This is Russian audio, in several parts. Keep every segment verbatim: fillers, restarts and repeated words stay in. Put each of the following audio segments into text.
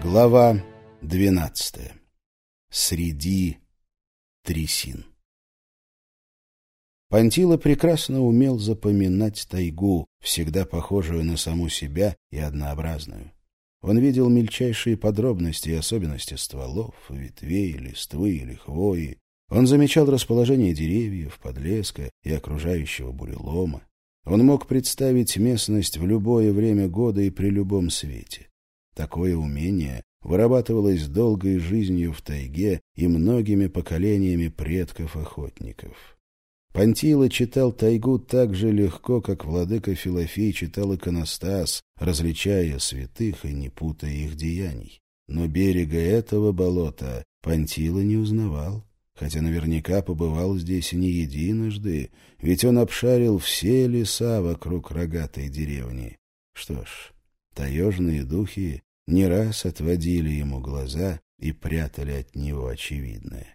Глава двенадцатая. Среди трясин. Пантила прекрасно умел запоминать тайгу, всегда похожую на саму себя и однообразную. Он видел мельчайшие подробности и особенности стволов, ветвей, листвы или хвои. Он замечал расположение деревьев, подлеска и окружающего бурелома. Он мог представить местность в любое время года и при любом свете. Такое умение вырабатывалось долгой жизнью в тайге и многими поколениями предков-охотников. Пантила читал тайгу так же легко, как владыка Филофей читал иконостас, различая святых и не путая их деяний. Но берега этого болота Пантила не узнавал, хотя наверняка побывал здесь и не единожды, ведь он обшарил все леса вокруг рогатой деревни. Что ж, таежные духи не раз отводили ему глаза и прятали от него очевидное.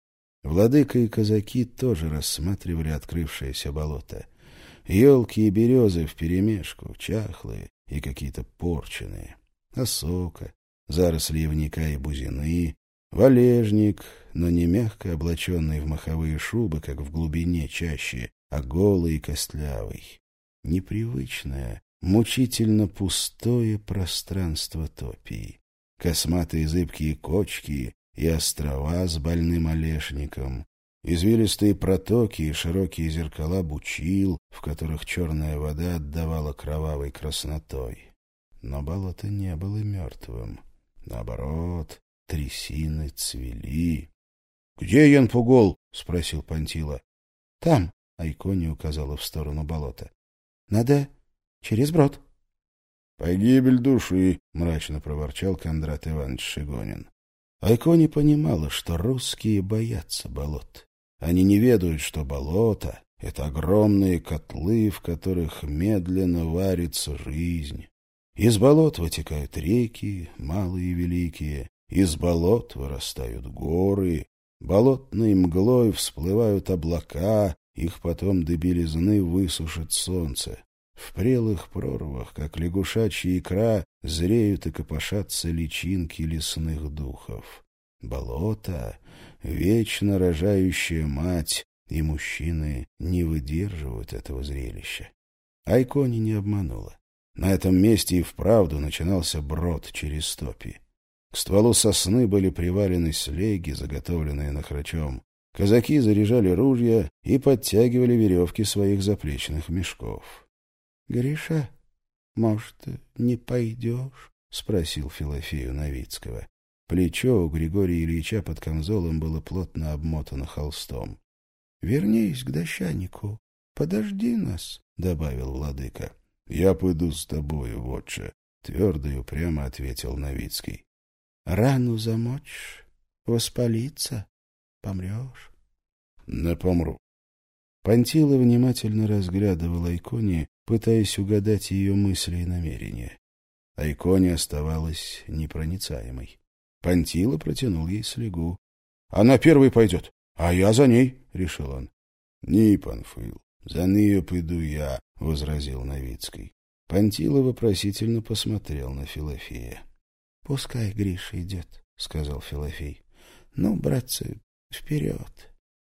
Владыка и казаки тоже рассматривали открывшееся болото. Елки и березы вперемешку, чахлые и какие-то порченые. Осока, заросли ивника и бузины, валежник, но не мягко облаченный в маховые шубы, как в глубине чаще, а голый и костлявый. Непривычное, мучительно пустое пространство топии. Косматые зыбкие кочки и острова с больным олешником, извилистые протоки и широкие зеркала бучил, в которых черная вода отдавала кровавой краснотой. Но болото не было мертвым. Наоборот, трясины цвели. — Где Янпугол? — спросил Пантила. — Там, — Айкони указала в сторону болота. — Надо через брод. — Погибель души, — мрачно проворчал Кондрат Иванович Шигонин. Айкони понимала, что русские боятся болот. Они не ведают, что болото — это огромные котлы, в которых медленно варится жизнь. Из болот вытекают реки, малые и великие, из болот вырастают горы, болотной мглой всплывают облака, их потом до белизны высушит солнце. В прелых прорвах, как лягушачья икра, зреют и копошатся личинки лесных духов. Болото — вечно рожающая мать, и мужчины не выдерживают этого зрелища. Айкони не обманула. На этом месте и вправду начинался брод через топи. К стволу сосны были привалены слеги, заготовленные нахрачом. Казаки заряжали ружья и подтягивали веревки своих заплечных мешков. — Гриша, может, не пойдешь? — спросил Филофею Новицкого. Плечо у Григория Ильича под камзолом было плотно обмотано холстом. — Вернись к дощанику, подожди нас, — добавил владыка. — Я пойду с тобою, вотче, — твердо и упрямо ответил Новицкий. — Рану замочишь, воспалиться, помрешь. — Не помру. Пантила внимательно разглядывал Айкони, пытаясь угадать ее мысли и намерения. Айкони оставалась непроницаемой. Пантила протянул ей слегу. — Она первой пойдет, а я за ней, — решил он. — Не, Панфил, за нее пойду я, — возразил Новицкий. Пантила вопросительно посмотрел на Филофея. — Пускай Гриша идет, — сказал Филофей. — Ну, братцы, вперед.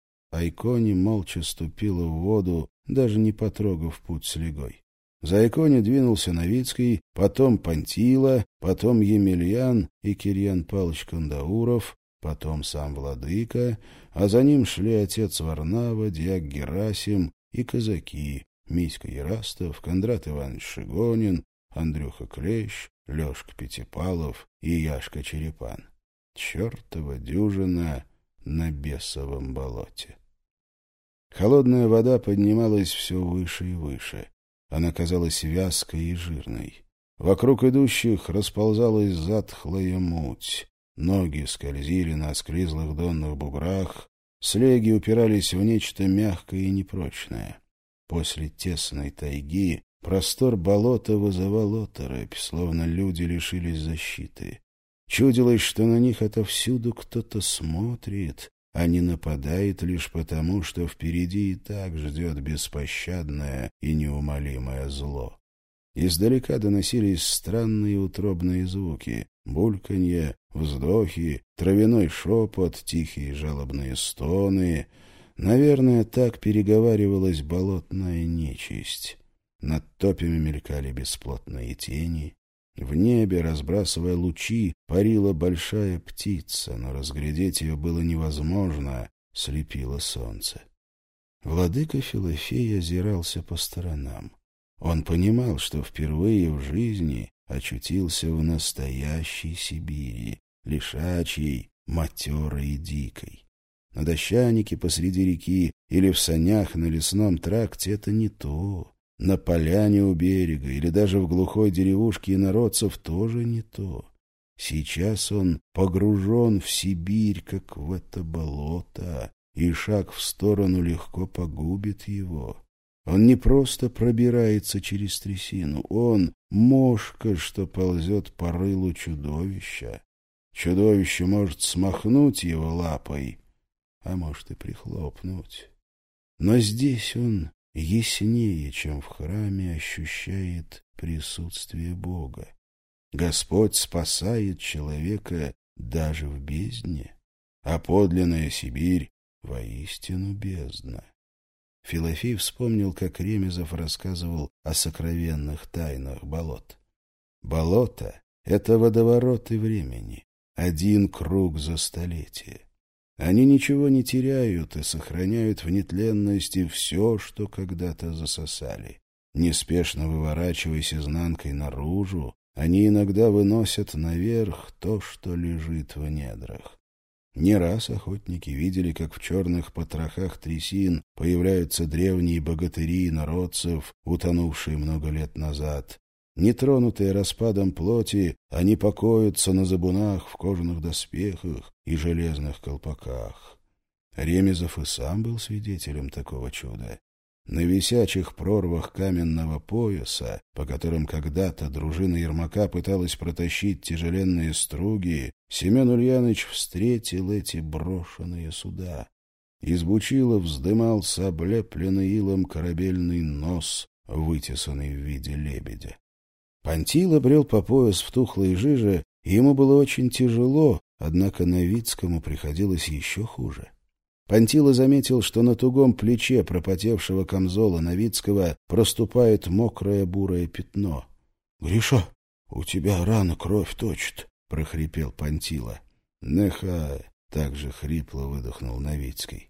Айкони молча ступила в воду, даже не потрогав путь слегой. За Айкони двинулся Новицкий, потом Пантила, потом Емельян и Кирьян Павлович Кандауров, потом сам владыка, а за ним шли отец Варнава, дьяк Герасим и казаки Миська Ерастов, Кондрат Иванович Шигонин, Андрюха Клещ, Лешка Пятипалов и Яшка Черепан. Чертова дюжина на бесовом болоте. Холодная вода поднималась все выше и выше. Она казалась вязкой и жирной. Вокруг идущих расползалась затхлая муть. Ноги скользили на осклизлых донных буграх, слеги упирались в нечто мягкое и непрочное. После тесной тайги простор болота вызывал оторопь, словно люди лишились защиты. Чудилось, что на них отовсюду кто-то смотрит, а не нападает лишь потому, что впереди и так ждет беспощадное и неумолимое зло. Издалека доносились странные утробные звуки — бульканье, вздохи, травяной шепот, тихие жалобные стоны. Наверное, так переговаривалась болотная нечисть. Над топями мелькали бесплотные тени. В небе, разбрасывая лучи, парила большая птица, но разглядеть ее было невозможно, слепило солнце. Владыка Филофей озирался по сторонам. Он понимал, что впервые в жизни очутился в настоящей Сибири, лишачьей, матерой и дикой. На дощанике посреди реки или в санях на лесном тракте — это не то. На поляне у берега или даже в глухой деревушке инородцев тоже не то. Сейчас он погружен в Сибирь, как в это болото, и шаг в сторону легко погубит его. Он не просто пробирается через трясину, он — мошка, что ползет по рылу чудовища. Чудовище может смахнуть его лапой, а может и прихлопнуть. Но здесь он яснее, чем в храме, ощущает присутствие Бога. Господь спасает человека даже в бездне, а подлинная Сибирь воистину бездна. Филофей вспомнил, как Ремезов рассказывал о сокровенных тайнах болот. Болото — это водовороты времени, один круг за столетие. Они ничего не теряют и сохраняют в нетленности все, что когда-то засосали. Неспешно выворачиваясь изнанкой наружу, они иногда выносят наверх то, что лежит в недрах. Не раз охотники видели, как в черных потрохах трясин появляются древние богатыри инородцев, утонувшие много лет назад. Нетронутые распадом плоти, они покоятся на забунах в кожаных доспехах и железных колпаках. Ремезов и сам был свидетелем такого чуда. На висячих прорвах каменного пояса, по которым когда-то дружина Ермака пыталась протащить тяжеленные струги, Семен Ульяныч встретил эти брошенные суда. Из бучила вздымался облепленный илом корабельный нос, вытесанный в виде лебедя. Пантила брел по пояс в тухлой жиже, и ему было очень тяжело, однако Новицкому приходилось еще хуже. Пантила заметил, что на тугом плече пропотевшего камзола Новицкого проступает мокрое бурое пятно. — Гриша, у тебя рана кровь точит, — прохрипел Пантила. — Нехай, — так же хрипло выдохнул Новицкий.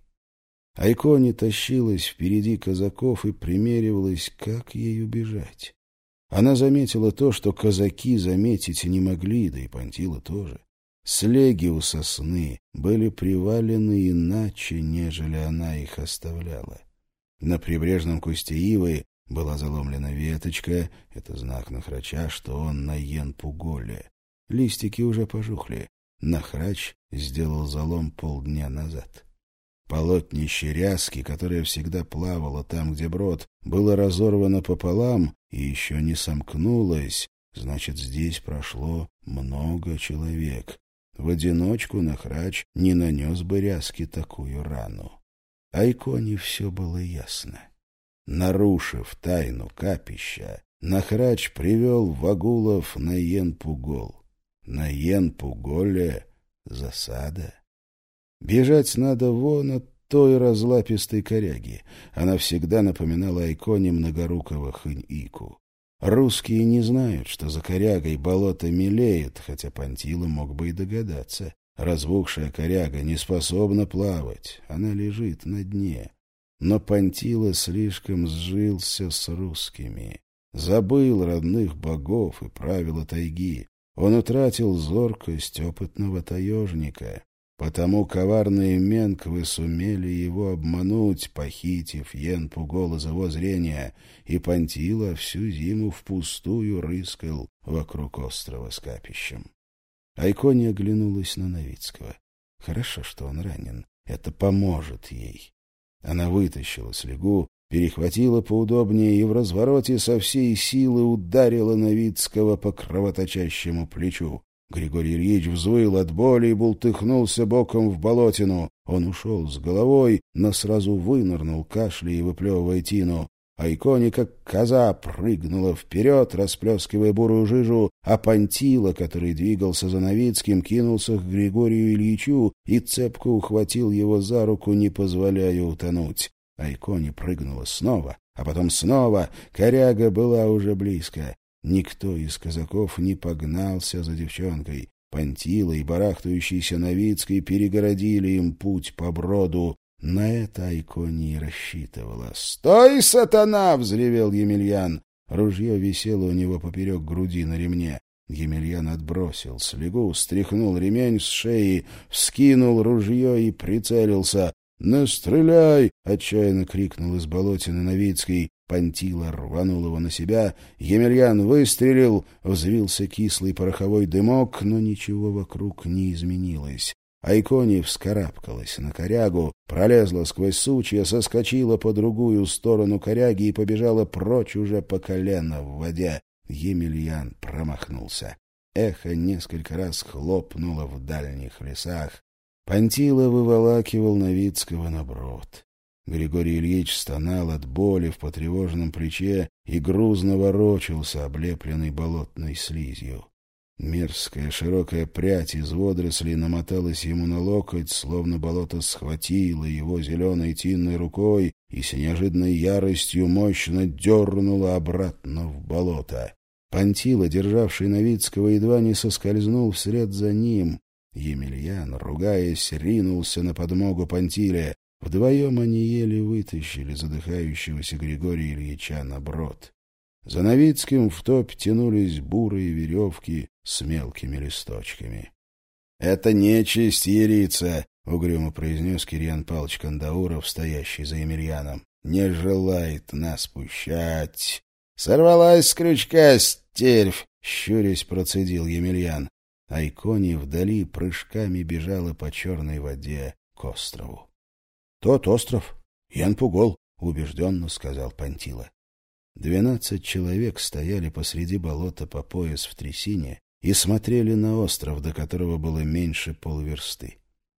Айкони тащилась впереди казаков и примеривалась, как ей убежать. Она заметила то, что казаки заметить не могли, да и Пантила тоже. Слеги у сосны были привалены иначе, нежели она их оставляла. На прибрежном кусте ивы была заломлена веточка, это знак Нахрача, что он на Йен-Пуголе. Листики уже пожухли. Нахрач сделал залом полдня назад. Полотнище ряски, которое всегда плавало там, где брод, было разорвано пополам и еще не сомкнулось, значит, здесь прошло много человек. В одиночку Нахрач не нанес бы ряски такую рану. Айконе все было ясно. Нарушив тайну капища, Нахрач привел вагулов на Йен-Пугол. На Йен-Пуголе засада. Бежать надо вон от той разлапистой коряги. Она всегда напоминала Айконе многорукого хынь-ику. Русские не знают, что за корягой болото мелеет, хотя Пантила мог бы и догадаться. Разбухшая коряга не способна плавать, она лежит на дне. Но Пантила слишком сжился с русскими, забыл родных богов и правила тайги. Он утратил зоркость опытного таежника. Потому коварные менквы сумели его обмануть, похитив Йен-Пугол из его зрения, и Пантила всю зиму впустую рыскал вокруг острова с капищем. Айкони оглянулась на Новицкого. Хорошо, что он ранен. Это поможет ей. Она вытащила слегу, перехватила поудобнее и в развороте со всей силы ударила Новицкого по кровоточащему плечу. Григорий Ильич взвыл от боли и бултыхнулся боком в болотину. Он ушел с головой, но сразу вынырнул, кашляя и выплевывая тину. Айкони, как коза, прыгнула вперед, расплескивая бурую жижу, а Пантила, который двигался за Новицким, кинулся к Григорию Ильичу и цепко ухватил его за руку, не позволяя утонуть. Айкони прыгнула снова, а потом снова. Коряга была уже близко. Никто из казаков не погнался за девчонкой. Пантила и барахтающийся Новицкий перегородили им путь по броду. На это Айкони и рассчитывала. «Стой, сатана!» — взревел Емельян. Ружье висело у него поперек груди на ремне. Емельян отбросил слегу, стряхнул ремень с шеи, вскинул ружье и прицелился. «Не стреляй!» — отчаянно крикнул из болотины Новицкий. Пантила рванул его на себя. Емельян выстрелил, взвился кислый пороховой дымок, но ничего вокруг не изменилось. Айкони вскарабкалась на корягу, пролезла сквозь сучья, соскочила по другую сторону коряги и побежала прочь уже по колено в воде. Емельян промахнулся. Эхо несколько раз хлопнуло в дальних лесах. Пантила выволакивал Новицкого на брод. Григорий Ильич стонал от боли в потревоженном плече и грузно ворочался, облепленный болотной слизью. Мерзкая широкая прядь из водорослей намоталась ему на локоть, словно болото схватило его зеленой тинной рукой и с неожиданной яростью мощно дернуло обратно в болото. Пантила, державший Новицкого, едва не соскользнул вслед за ним. Емельян, ругаясь, ринулся на подмогу Пантиле. Вдвоем они еле вытащили задыхающегося Григория Ильича на брод. За Новицким в топь тянулись бурые веревки с мелкими листочками. — Это нечисть ярица, — угрюмо произнес Кирьян Павлович Кандауров, стоящий за Емельяном. — Не желает нас пущать. — Сорвалась с крючка, стервь! — щурясь процедил Емельян. Айкони вдали прыжками бежала по черной воде к острову. — Тот остров, Ян-Пугол, — убежденно сказал Пантила. Двенадцать человек стояли посреди болота по пояс в трясине и смотрели на остров, до которого было меньше полверсты.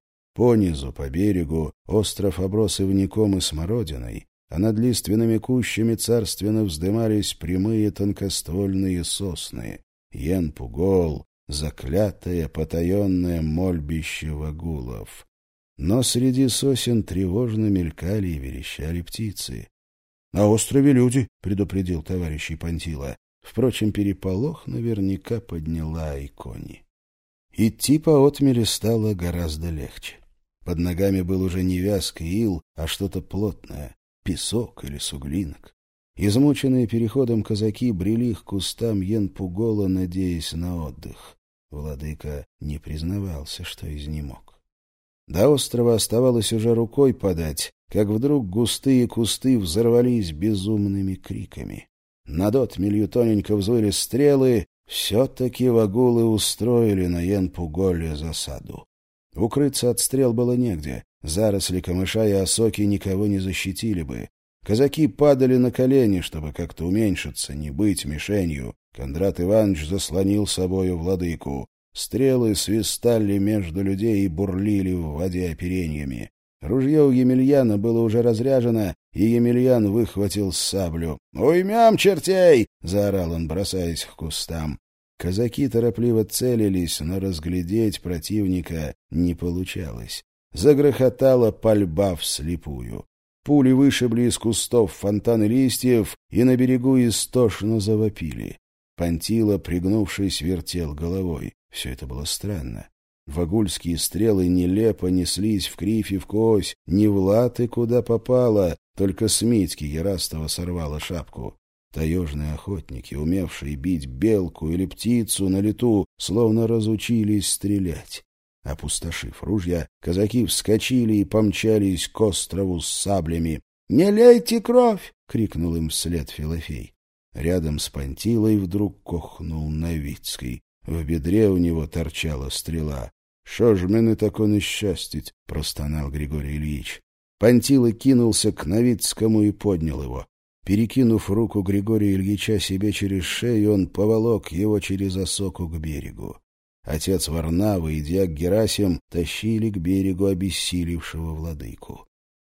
Понизу, по берегу, остров оброс ивняком и смородиной, а над лиственными кущами царственно вздымались прямые тонкоствольные сосны. Ян-Пугол, заклятое потаенное мольбище вагулов. Но среди сосен тревожно мелькали и верещали птицы. — На острове люди, — предупредил товарищ Пантила. Впрочем, переполох наверняка подняла Айкони. Идти по отмели стало гораздо легче. Под ногами был уже не вязкий ил, а что-то плотное — песок или суглинок. Измученные переходом казаки брели к кустам Ян-Пугола, надеясь на отдых. Владыка не признавался, что изнемог. До острова оставалось уже рукой подать, как вдруг густые кусты взорвались безумными криками. Над отмелью тоненько взвыли стрелы, все-таки вагулы устроили на Ян-Пуголе засаду. Укрыться от стрел было негде, заросли камыша и осоки никого не защитили бы. Казаки падали на колени, чтобы как-то уменьшиться, не быть мишенью. Кондрат Иванович заслонил собою владыку. Стрелы свистали между людей и бурлили в воде опереньями. Ружье у Емельяна было уже разряжено, и Емельян выхватил саблю. «Уймем чертей!» — заорал он, бросаясь к кустам. Казаки торопливо целились, но разглядеть противника не получалось. Загрохотала пальба вслепую. Пули вышибли из кустов фонтаны листьев, и на берегу истошно завопили. Пантила, пригнувшись, вертел головой. Все это было странно. Вагульские стрелы нелепо неслись в кривь и в кось, не в латы куда попало, только с Митьки Ярастова сорвала шапку. Таежные охотники, умевшие бить белку или птицу на лету, словно разучились стрелять. Опустошив ружья, казаки вскочили и помчались к острову с саблями. — Не лейте кровь! — крикнул им вслед Филофей. Рядом с Пантилой вдруг кохнул Новицкий. В бедре у него торчала стрела. — Шо ж мене тако несчастить? — простонал Григорий Ильич. Пантила кинулся к Новицкому и поднял его. Перекинув руку Григория Ильича себе через шею, он поволок его через осоку к берегу. Отец Варнава и дьяк Герасим тащили к берегу обессилевшего владыку.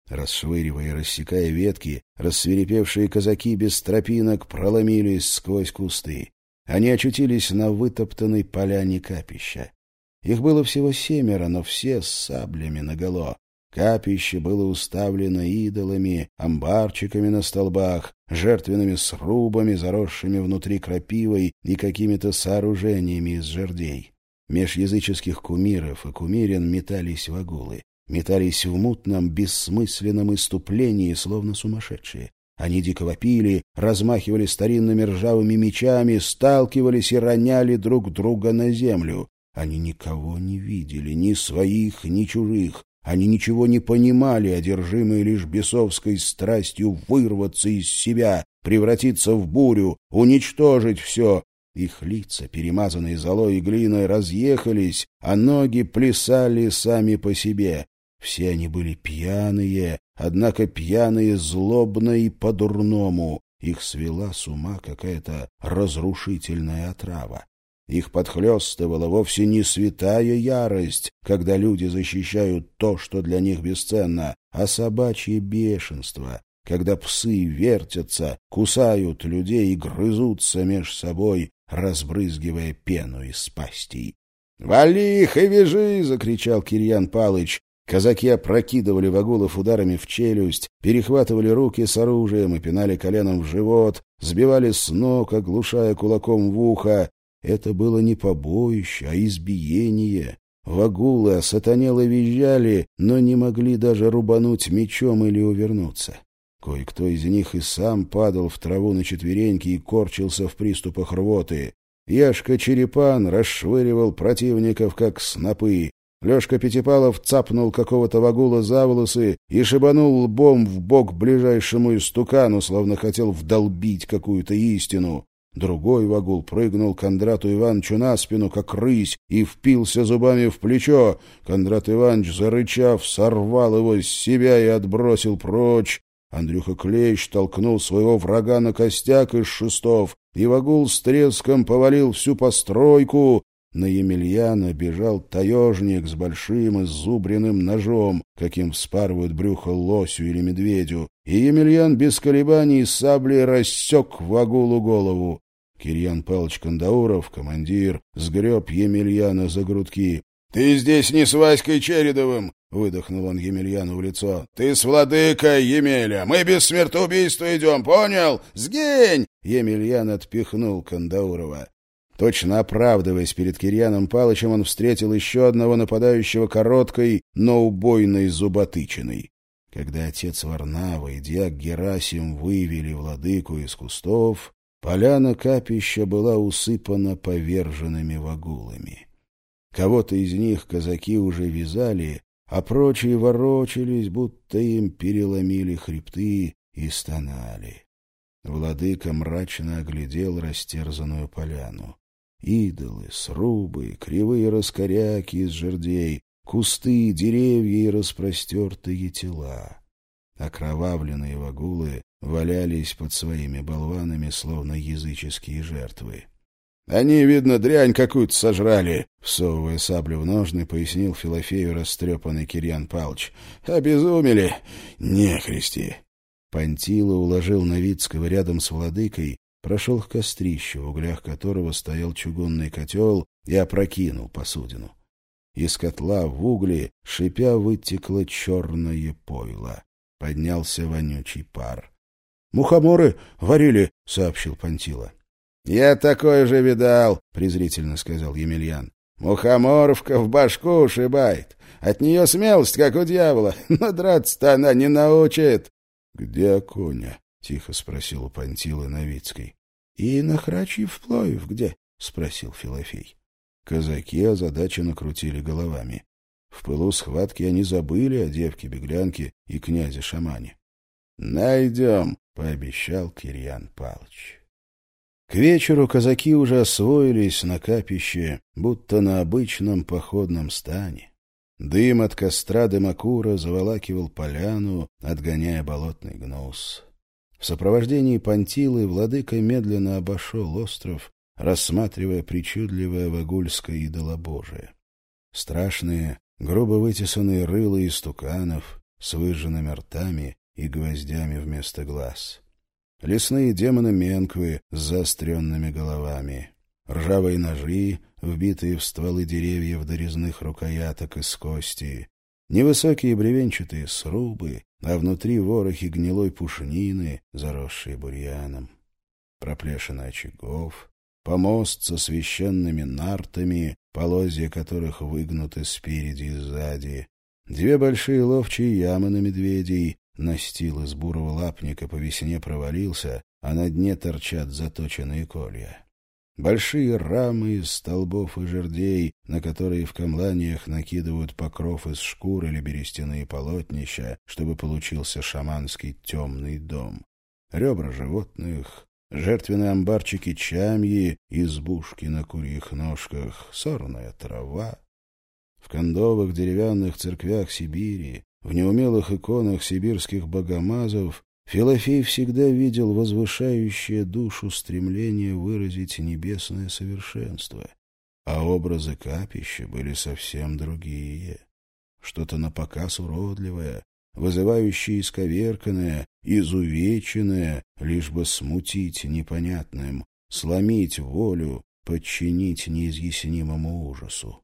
Расшвыривая и рассекая ветки, рассвирепевшие казаки без тропинок проломились сквозь кусты. Они очутились на вытоптанной поляне капища. Их было всего семеро, но все с саблями наголо. Капище было уставлено идолами, амбарчиками на столбах, жертвенными срубами, заросшими внутри крапивой и какими-то сооружениями из жердей. Меж языческих кумиров и кумирин метались вагулы. Метались в мутном, бессмысленном иступлении, словно сумасшедшие. Они дико вопили, размахивали старинными ржавыми мечами, сталкивались и роняли друг друга на землю. Они никого не видели, ни своих, ни чужих. Они ничего не понимали, одержимые лишь бесовской страстью вырваться из себя, превратиться в бурю, уничтожить все. Их лица, перемазанные золой и глиной, разъехались, а ноги плясали сами по себе. Все они были пьяные, однако пьяные злобно и по-дурному. Их свела с ума какая-то разрушительная отрава. Их подхлёстывала вовсе не святая ярость, когда люди защищают то, что для них бесценно, а собачье бешенство, когда псы вертятся, кусают людей и грызутся меж собой, разбрызгивая пену из пастей. «Вали их и вяжи!» — закричал Кирьян Палыч. Казаки опрокидывали вагулов ударами в челюсть, перехватывали руки с оружием и пинали коленом в живот, сбивали с ног, оглушая кулаком в ухо. Это было не побоище, а избиение. Вагулы осатанело визжали, но не могли даже рубануть мечом или увернуться. Кое-кто из них и сам падал в траву на четвереньки и корчился в приступах рвоты. Яшка Черепан расшвыривал противников, как снопы. Лёшка Пятипалов цапнул какого-то вагула за волосы и шибанул лбом в бок ближайшему истукану, словно хотел вдолбить какую-то истину. Другой вагул прыгнул Кондрату Ивановичу на спину, как рысь, и впился зубами в плечо. Кондрат Иванович, зарычав, сорвал его с себя и отбросил прочь. Андрюха Клещ толкнул своего врага на костяк из шестов, и вагул с треском повалил всю постройку. На Емельяна бежал таежник с большим иззубренным ножом, каким вспарывают брюхо лосю или медведю, и Емельян без колебаний саблей рассек вагулу голову. Кирьян Павлович Кандауров, командир, сгреб Емельяна за грудки. — Ты здесь не с Васькой Чередовым! — выдохнул он Емельяну в лицо. — Ты с владыкой, Емеля! Мы без смертоубийства идем, понял? Сгинь! Емельян отпихнул Кандаурова. Точно оправдываясь перед Кирьяном Палычем, он встретил еще одного нападающего короткой, но убойной зуботычиной. Когда отец Варнава и дьяк Герасим вывели владыку из кустов, поляна капища была усыпана поверженными вагулами. Кого-то из них казаки уже вязали, а прочие ворочались, будто им переломили хребты, и стонали. Владыка мрачно оглядел растерзанную поляну. Идолы, срубы, кривые раскоряки из жердей, кусты, деревья и распростертые тела. Окровавленные вагулы валялись под своими болванами, словно языческие жертвы. — Они, видно, дрянь какую-то сожрали, — всовывая саблю в ножны, пояснил Филофею растрепанный Кирьян Палыч. — Обезумели? Нехристи! Пантила уложил Новицкого рядом с владыкой, прошел к кострищу, в углях которого стоял чугунный котел, и опрокинул посудину. Из котла в угли, шипя, вытекло черное пойло. Поднялся вонючий пар. — Мухоморы варили, — сообщил Пантила. — Я такое же видал, — презрительно сказал Емельян. — Мухоморовка в башку ушибает. От нее смелость, как у дьявола, но драться-то она не научит. — Где коня? — тихо спросил у Пантилы Новицкой. — И на Храчий вплавь где? — спросил Филофей. Казаки озадаченно крутили головами. В пылу схватки они забыли о девке-беглянке и князе-шамане. — Найдем, — пообещал Кирьян Палыч. К вечеру казаки уже освоились на капище, будто на обычном походном стане. Дым от костра дымокура заволакивал поляну, отгоняя болотный гнус. В сопровождении Пантилы владыка медленно обошел остров, рассматривая причудливое вагульское идолобожие. Страшные, грубо вытесанные рыла истуканов, с выжженными ртами и гвоздями вместо глаз. Лесные демоны Менквы с заостренными головами. Ржавые ножи, вбитые в стволы деревьев до резных рукояток из кости. Невысокие бревенчатые срубы, а внутри ворохи гнилой пушнины, заросшие бурьяном. Проплешины очагов, помост со священными нартами, полозья которых выгнуты спереди и сзади, две большие ловчие ямы на медведей, настил из бурого лапника по весне провалился, а на дне торчат заточенные колья. Большие рамы из столбов и жердей, на которые в камланиях накидывают покров из шкур или берестяные полотнища, чтобы получился шаманский темный дом. Ребра животных, жертвенные амбарчики чамьи, избушки на курьих ножках, сорная трава. В кондовых деревянных церквях Сибири, в неумелых иконах сибирских богомазов Филофей всегда видел возвышающее душу стремление выразить небесное совершенство, а образы капища были совсем другие. Что-то напоказ уродливое, вызывающее исковерканное, изувеченное, лишь бы смутить непонятным, сломить волю, подчинить неизъяснимому ужасу.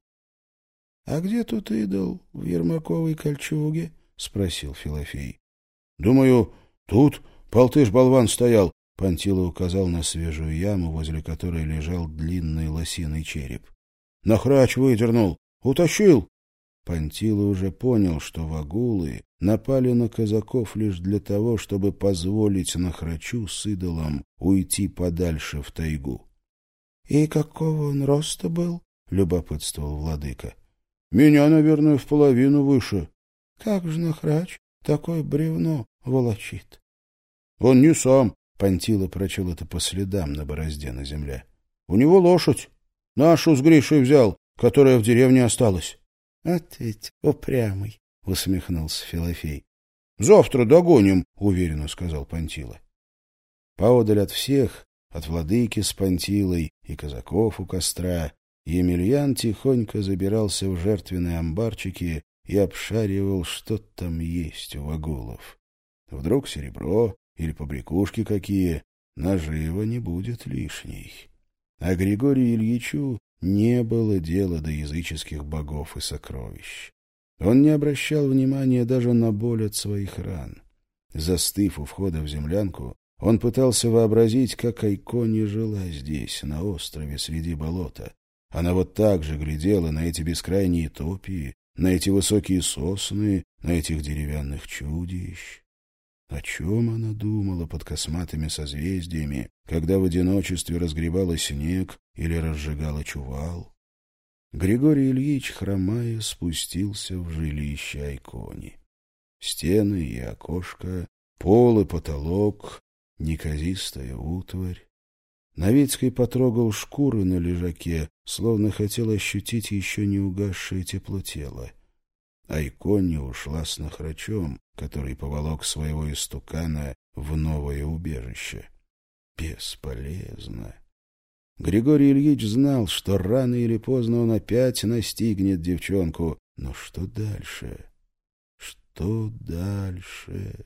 — А где тут идол в Ермаковой кольчуге? — спросил Филофей. — Думаю, тут Полтыш-болван стоял. Пантила указал на свежую яму, возле которой лежал длинный лосиный череп. — Нахрач выдернул. Утащил. Пантила уже понял, что вагулы напали на казаков лишь для того, чтобы позволить Нахрачу с идолом уйти подальше в тайгу. — И какого он роста был? — любопытствовал владыка. — Меня, наверное, в половину выше. — Как же Нахрач такое бревно волочит? — Он не сам. Пантила прочел это по следам на борозде на земле. — У него лошадь. Нашу с Гришей взял, которая в деревне осталась. — Вот ведь упрямый, — усмехнулся Филофей. — Завтра догоним, — уверенно сказал Пантила. Поодаль от всех, от владыки с Пантилой и казаков у костра, Емельян тихонько забирался в жертвенные амбарчики и обшаривал, что там есть у вагулов. Вдруг серебро или побрякушки какие, нажива не будет лишней. А Григорию Ильичу не было дела до языческих богов и сокровищ. Он не обращал внимания даже на боль от своих ран. Застыв у входа в землянку, он пытался вообразить, как Айкони жила здесь, на острове среди болота. Она вот так же глядела на эти бескрайние топи, на эти высокие сосны, на этих деревянных чудищ. О чем она думала под косматыми созвездиями, когда в одиночестве разгребала снег или разжигала чувал? Григорий Ильич, хромая, спустился в жилище Айкони. Стены и окошко, пол и потолок, неказистая утварь. Новицкий потрогал шкуры на лежаке, словно хотел ощутить еще не угасшее тепло тела. Айкони ушла с Нахрачом, который поволок своего истукана в новое убежище. Бесполезно. Григорий Ильич знал, что рано или поздно он опять настигнет девчонку. Но что дальше? Что дальше?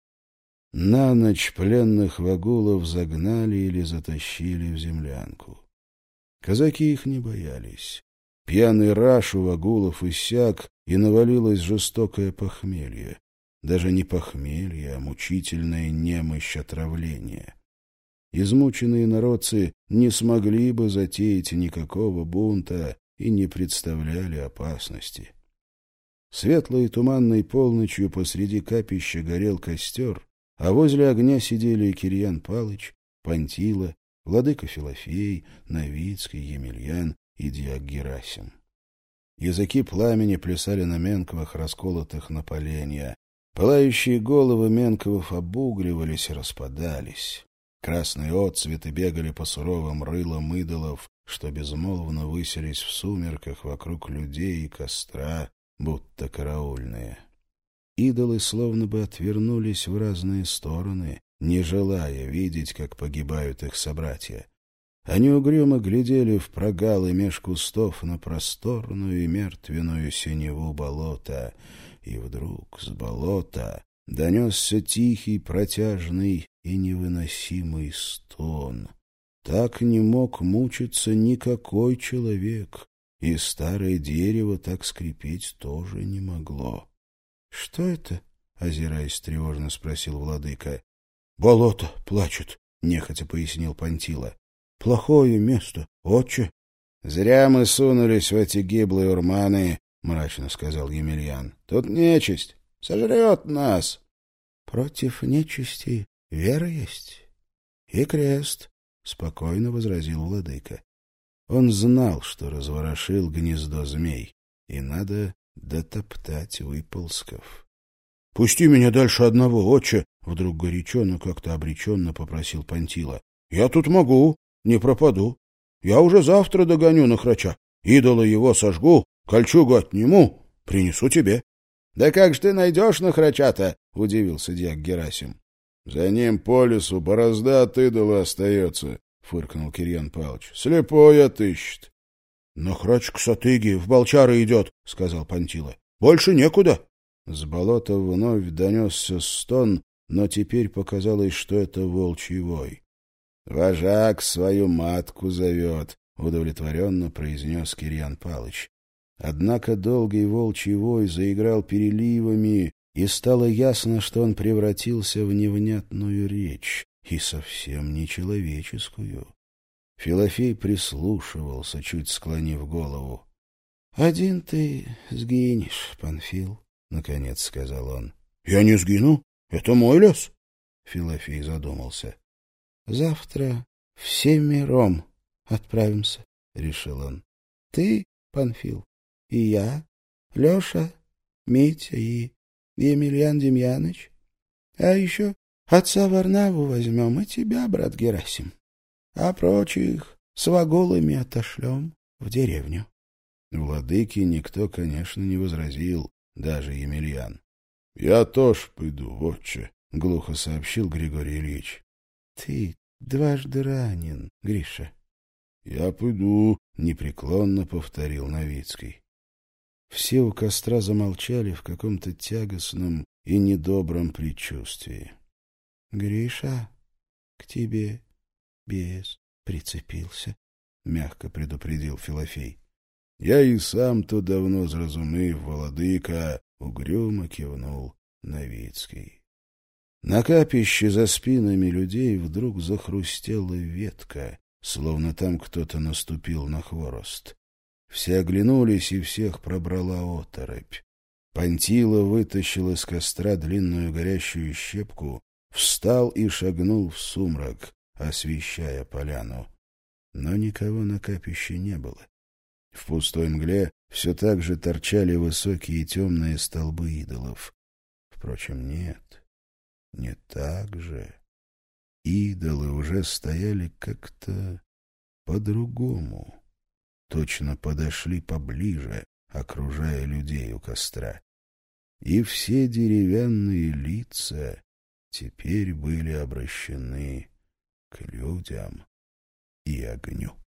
На ночь пленных вагулов загнали или затащили в землянку. Казаки их не боялись. Пьяный раж у вагулов иссяк, и навалилось жестокое похмелье. Даже не похмелье, а мучительная немощь отравления. Измученные народцы не смогли бы затеять никакого бунта и не представляли опасности. Светлой и туманной полночью посреди капища горел костер, а возле огня сидели и Кирьян Палыч, Пантила, владыка Филофей, Новицкий, Емельян и дьяк Герасим. Языки пламени плясали на менковых, расколотых на поленья. Пылающие головы менковых обугливались и распадались. Красные отцветы бегали по суровым рылам идолов, что безмолвно высились в сумерках вокруг людей и костра, будто караульные. Идолы словно бы отвернулись в разные стороны, не желая видеть, как погибают их собратья. Они угрюмо глядели в прогалы меж кустов на просторную и мертвенную синеву болота, и вдруг с болота донесся тихий, протяжный и невыносимый стон. Так не мог мучиться никакой человек, и старое дерево так скрипеть тоже не могло. — Что это? — озираясь тревожно спросил владыка. — Болото плачет, — нехотя пояснил Пантила. — Плохое место, отче. — Зря мы сунулись в эти гиблые урманы, — мрачно сказал Емельян. — Тут нечисть, сожрет нас. — Против нечисти вера есть и крест, — спокойно возразил владыка. Он знал, что разворошил гнездо змей, и надо дотоптать выползков. — Пусти меня дальше одного, отче! — вдруг горячо, но как-то обреченно попросил Пантила. — Я тут могу, не пропаду. Я уже завтра догоню Нахрача. Идола его сожгу, кольчугу отниму, принесу тебе. — Да как же ты найдешь Нахрача-то? — удивился дьяк Герасим. — За ним по лесу борозда от идола остается, — фыркнул Кирьян Павлович. — Слепой отыщет. — Нахрач к Сатыге в Болчары идет, — сказал Пантила. — Больше некуда. С болота вновь донесся стон, но теперь показалось, что это волчий вой. — Вожак свою матку зовет, — удовлетворенно произнес Кирьян Палыч. Однако долгий волчий вой заиграл переливами, и стало ясно, что он превратился в невнятную речь, и совсем не человеческую. Филофей прислушивался, чуть склонив голову. — Один ты сгинешь, Панфил, — наконец сказал он. — Я не сгину? Это мой лес? Филофей задумался. — Завтра всемиром отправимся, — решил он. — Ты, Панфил, и я, Леша, Митя и Емельян Демьяныч. А еще отца Варнаву возьмем и тебя, брат Герасим. А прочих с вагулами отошлем в деревню. Владыке никто, конечно, не возразил, даже Емельян. — Я тоже пойду, отче, — глухо сообщил Григорий Ильич. — Ты дважды ранен, Гриша. — Я пойду, — непреклонно повторил Новицкий. Все у костра замолчали в каком-то тягостном и недобром предчувствии. — Гриша, к тебе бес прицепился, — мягко предупредил Филофей. — Я и сам-то давно зразумив, владыка, — угрюмо кивнул Новицкий. На капище за спинами людей вдруг захрустела ветка, словно там кто-то наступил на хворост. Все оглянулись, и всех пробрала оторопь. Пантила вытащил из костра длинную горящую щепку, встал и шагнул в сумрак, освещая поляну. Но никого на капище не было. В пустой мгле все так же торчали высокие темные столбы идолов. Впрочем, нет, не так же. Идолы уже стояли как-то по-другому. Точно подошли поближе, окружая людей у костра. И все деревянные лица теперь были обращены к людям и огню.